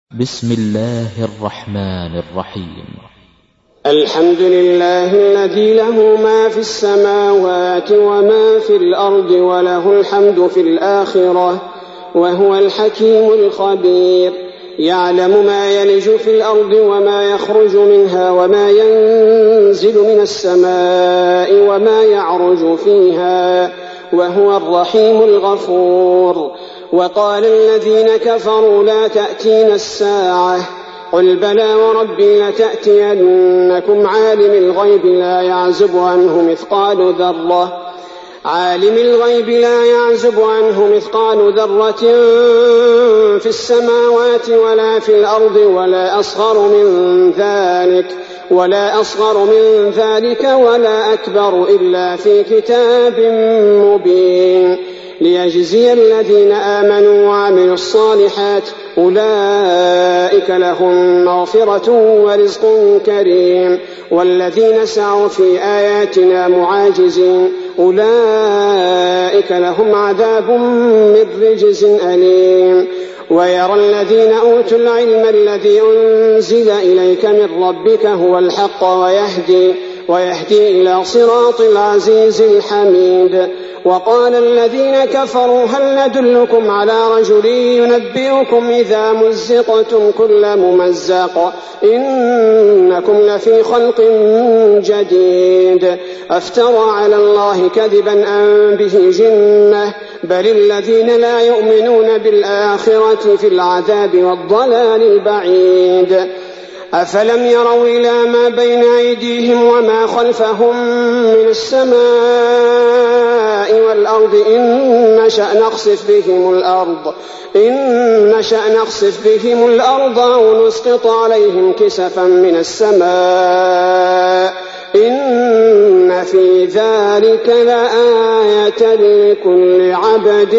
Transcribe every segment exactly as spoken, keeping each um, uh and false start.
بسم الله الرحمن الرحيم. الحمد لله الذي له ما في السماوات وما في الأرض وله الحمد في الآخرة وهو الحكيم الخبير. يعلم ما يلج في الأرض وما يخرج منها وما ينزل من السماء وما يعرج فيها وهو الرحيم الغفور. وقال الذين كفروا لا تأتينا الساعة قل بلى وربي لتأتينكم عالم الغيب لا يعزب عنه مثقال ذرة عالم الغيب لا يعزب عنه مثقال ذرة في السماوات ولا في الأرض ولا أصغر من ذلك ولا أصغر من ذلك ولا أكبر إلا في كتاب مبين ليجزي الذين آمنوا وعملوا الصالحات أولئك لهم مغفرة ورزق كريم. والذين سعوا في آياتنا معاجزين أولئك لهم عذاب من رجز أليم. ويرى الذين أوتوا العلم الذي أنزل إليك من ربك هو الحق ويهدي, ويهدي إلى صراط العزيز الحميد. وقال الذين كفروا هل ندلكم على رجل ينبئكم إذا مزقتم كل ممزق إنكم لفي خلق جديد أفترى على الله كذبا أم به جنة بل الذين لا يؤمنون بالآخرة في العذاب والضلال البعيد. أفلم يروا إلى ما بين أيديهم وما خلفهم من السماء والأرض إن نشأ نخسف بهم الأرض إن نشأ نخسف بهم الأرض أو نسقط عليهم كسفا من السماء إن في ذلك لآية لكل عبد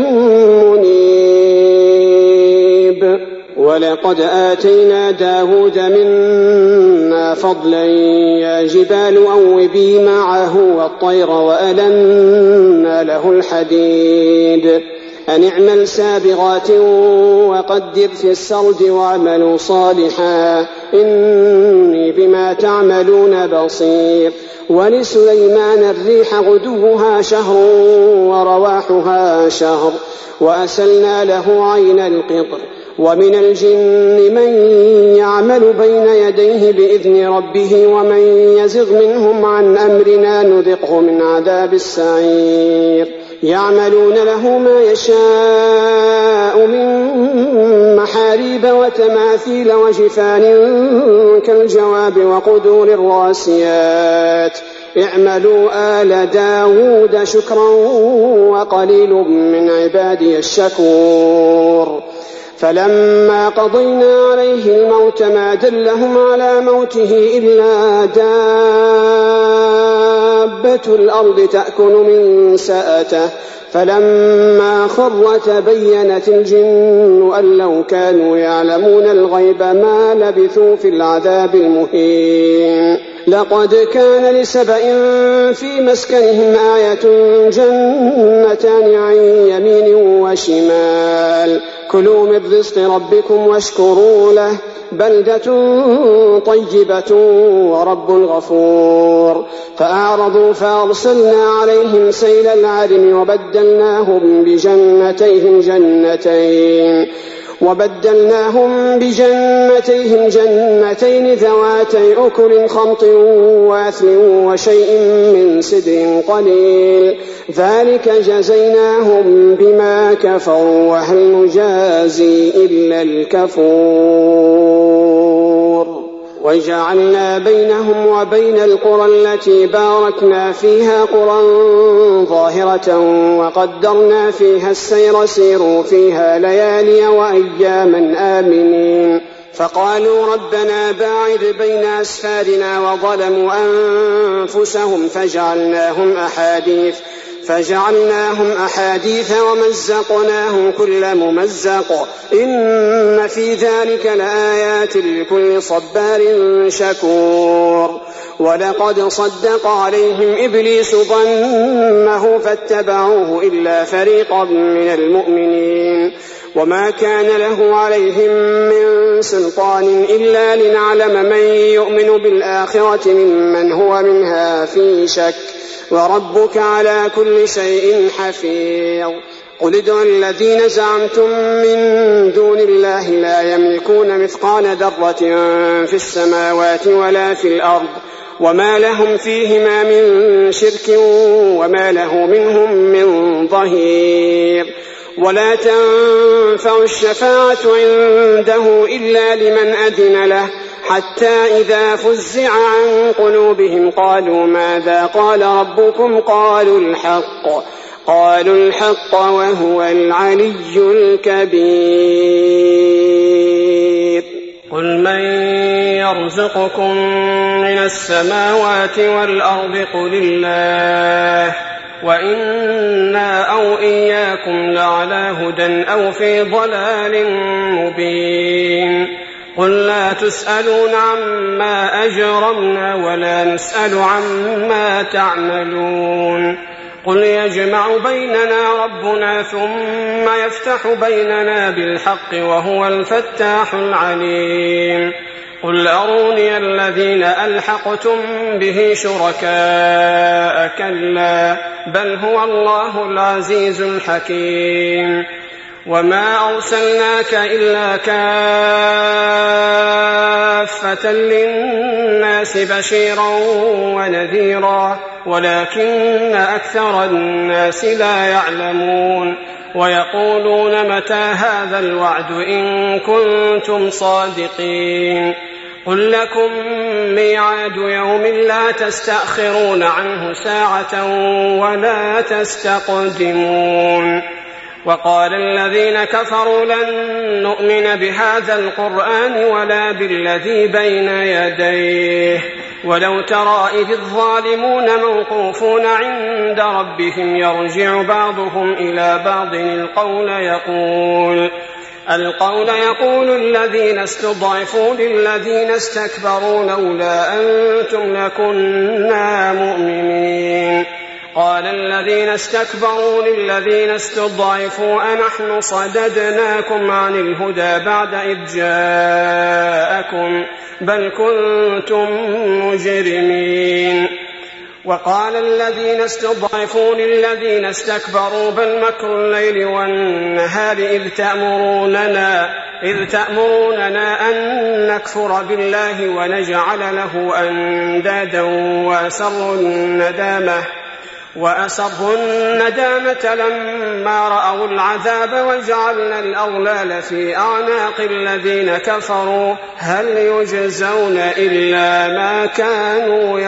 منيب. ولقد آتينا داود منا فضلا يا جبال أوبي معه والطير وألنا له الحديد أن اعمل سابغات وقدر في السرد واعملوا صالحا إني بما تعملون بصير. ولسليمان الريح غدوها شهر ورواحها شهر وأسلنا له عين القطر. ومن الجن من يعمل بين يديه بإذن ربه ومن يزغ منهم عن أمرنا نذقه من عذاب السعير. يعملون له ما يشاء من محاريب وتماثيل وجفان كالجواب وقدور الراسيات اعملوا آل داود شكرا وقليل من عبادي الشكور. فلما قضينا عليه الموت ما دلهم على موته إلا دابة الأرض تأكل من سأته فلما خر تبينت الجن أن لو كانوا يعلمون الغيب ما لبثوا في العذاب المهين. لقد كان لسبأ في مسكنهم آية جنتان عن يمين وشمال كلوا من رزق ربكم واشكروا له بلدة طيبة ورب غفور. فأعرضوا فأرسلنا عليهم سيل العرم وبدلناهم بجنتيهم جنتين وبدلناهم بجنتيهم جنتين ذواتي أكل خمط وأثل وشيء من سدر قليل ذلك جزيناهم بما كفروا وهل نجازي إلا الكفور. وجعلنا بينهم وبين القرى التي باركنا فيها قرى ظاهرة وقدرنا فيها السير سيروا فيها ليالي وأياما آمنين. فقالوا ربنا باعد بين أسفارنا وظلموا أنفسهم فجعلناهم أحاديث فجعلناهم أحاديث ومزقناهم كل ممزق إن في ذلك لآيات لكل صبار شكور. ولقد صدق عليهم إبليس ظنه فاتبعوه إلا فريقا من المؤمنين وما كان له عليهم من سلطان إلا لنعلم من يؤمن بالآخرة ممن هو منها في شك وربك على كل شيء حفيظ. قل ادعوا الذين زعمتم من دون الله لا يملكون مثقال ذرة في السماوات ولا في الأرض وما لهم فيهما من شرك وما له منهم من ظهير. ولا تنفع الشفاعة عنده إلا لمن أذن له حتى إذا فزع عن قلوبهم قالوا ماذا قال ربكم قالوا الحق قالوا الحق وهو العلي الكبير. قل من يرزقكم من السماوات والأرض قل الله وإنا أو إياكم لعلى هدى أو في ضلال مبين. قل لا تسألون عما أجرمنا ولا نسأل عما تعملون. قل يجمع بيننا ربنا ثم يفتح بيننا بالحق وهو الفتاح العليم. قل أروني الذين ألحقتم به شركاء كلا بل هو الله العزيز الحكيم. وما أرسلناك إلا كافة للناس بشيرا ونذيرا ولكن أكثر الناس لا يعلمون. ويقولون متى هذا الوعد إن كنتم صادقين. قل لكم ميعاد يوم لا تستأخرون عنه ساعة ولا تستقدمون. وقال الذين كفروا لن نؤمن بهذا القرآن ولا بالذي بين يديه ولو ترى إذ الظالمون موقوفون عند ربهم يرجع بعضهم إلى بعض القول يقول القول يقول الذين استضعفوا للذين استكبروا لولا أنتم لكنا مؤمنين. قال الذين استكبروا للذين استضعفوا أنحن صددناكم عن الهدى بعد إذ جاءكم بل كنتم مجرمين. وقال الذين استضعفوا للذين استكبروا بل مكر الليل والنهار إذ تأمروننا, إذ تأمروننا أن نكفر بالله ونجعل له أندادا وأسروا الندامة وأسروا الندامة لما رأوا العذاب وجعلنا الأغلال في أعناق الذين كفروا هل يجزون إلا ما كانوا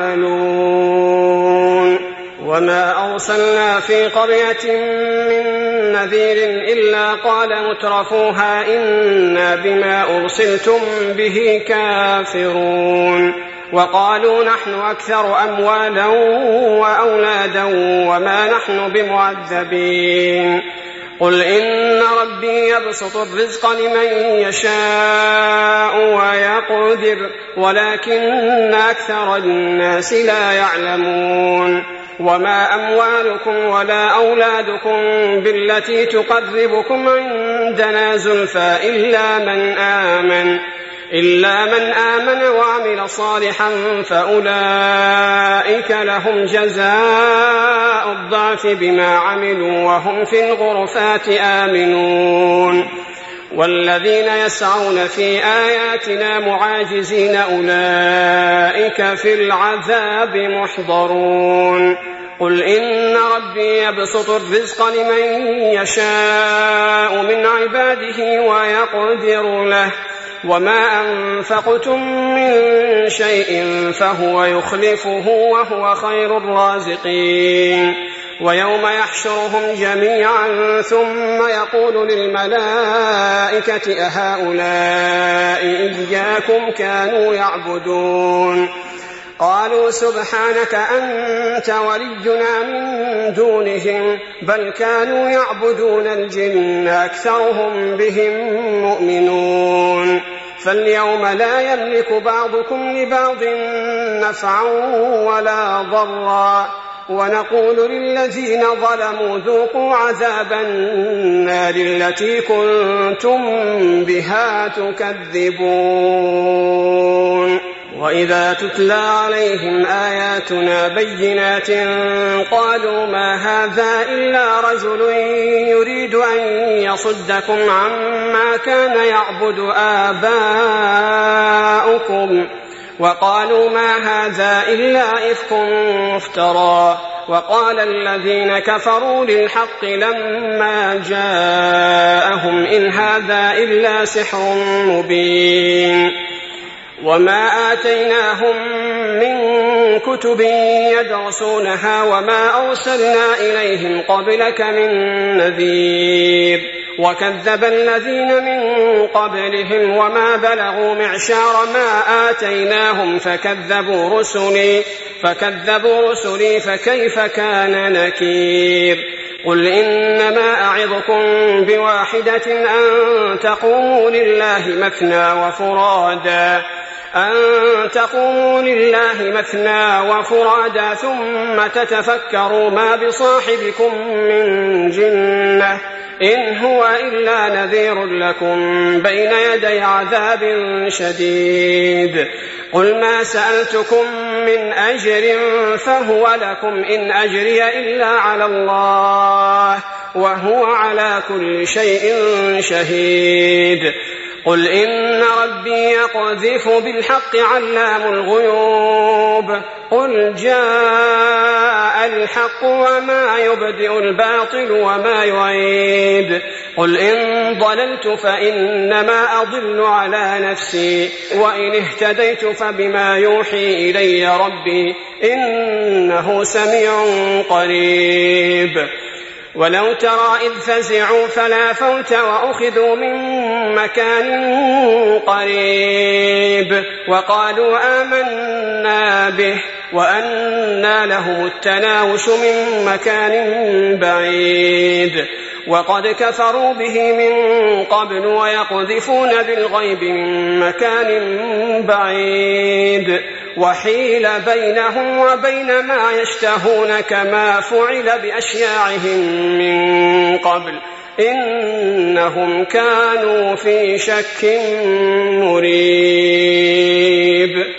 يعملون. وما أرسلنا في قرية من نذير إلا قال مترفوها إنا بما أرسلتم به كافرون. وقالوا نحن أكثر أموالا وأولادا وما نحن بمعذبين. قل إن ربي يبسط الرزق لمن يشاء ويقدر ولكن أكثر الناس لا يعلمون. وما أموالكم ولا أولادكم بالتي تقربكم عندنا زلفى إلا من آمن إلا من آمن وعمل صالحا فأولئك لهم جزاء الضعف بما عملوا وهم في الغرفات آمنون. والذين يسعون في آياتنا معاجزين أولئك في العذاب محضرون. قل إن ربي يبسط الرزق لمن يشاء من عباده ويقدر له وما أنفقتم من شيء فهو يخلفه وهو خير الرازقين. ويوم يحشرهم جميعا ثم يقول للملائكة أهؤلاء إياكم كانوا يعبدون قالوا سبحانك أنت ولينا من دونهم بل كانوا يعبدون الجن أكثرهم بهم مؤمنون. فاليوم لا يملك بعضكم لبعض نفعا ولا ضرا ونقول للذين ظلموا ذوقوا عذاب النار التي كنتم بها تكذبون. وإذا تتلى عليهم آياتنا بينات قالوا ما هذا إلا رجل يريد أن يصدكم عما كان يعبد آباؤكم وقالوا ما هذا إلا إفك مفترى. وقال الذين كفروا للحق لما جاءهم إن هذا إلا سحر مبين. وما آتيناهم من كتب يدرسونها وما أرسلنا إليهم قبلك من نذير. وكذب الذين من قبلهم وما بلغوا معشار ما آتيناهم فكذبوا رسلي فكذبوا رسلي فكيف كان نكير. قل إنما أعظكم بواحدة أن تقوموا لله مثنى وفرادا أن تقوموا لله مثنى وفرادا ثم تتفكروا ما بصاحبكم من جنة إن هو إلا نذير لكم بين يدي عذاب شديد. قل ما سألتكم من أجر فهو لكم إن أجري إلا على الله وهو على كل شيء شهيد. قل إن ربي يقذف بالحق علام الغيوب. قل جاء الحق وما يبدئ الباطل وما يعيد. قل إن ضللت فإنما أضل على نفسي وإن اهتديت فبما يوحي إلي ربي إنه سميع قريب. ولو ترى إذ فزعوا فلا فوت وأخذوا من مكان قريب وقالوا آمنا به وأنى لهم التناوش من مكان بعيد. وقد كفروا به من قبل ويقذفون بالغيب من مكان بعيد. وحيل بينهم وبين ما يشتهون كما فعل بأشياعهم من قبل إنهم كانوا في شك مريب.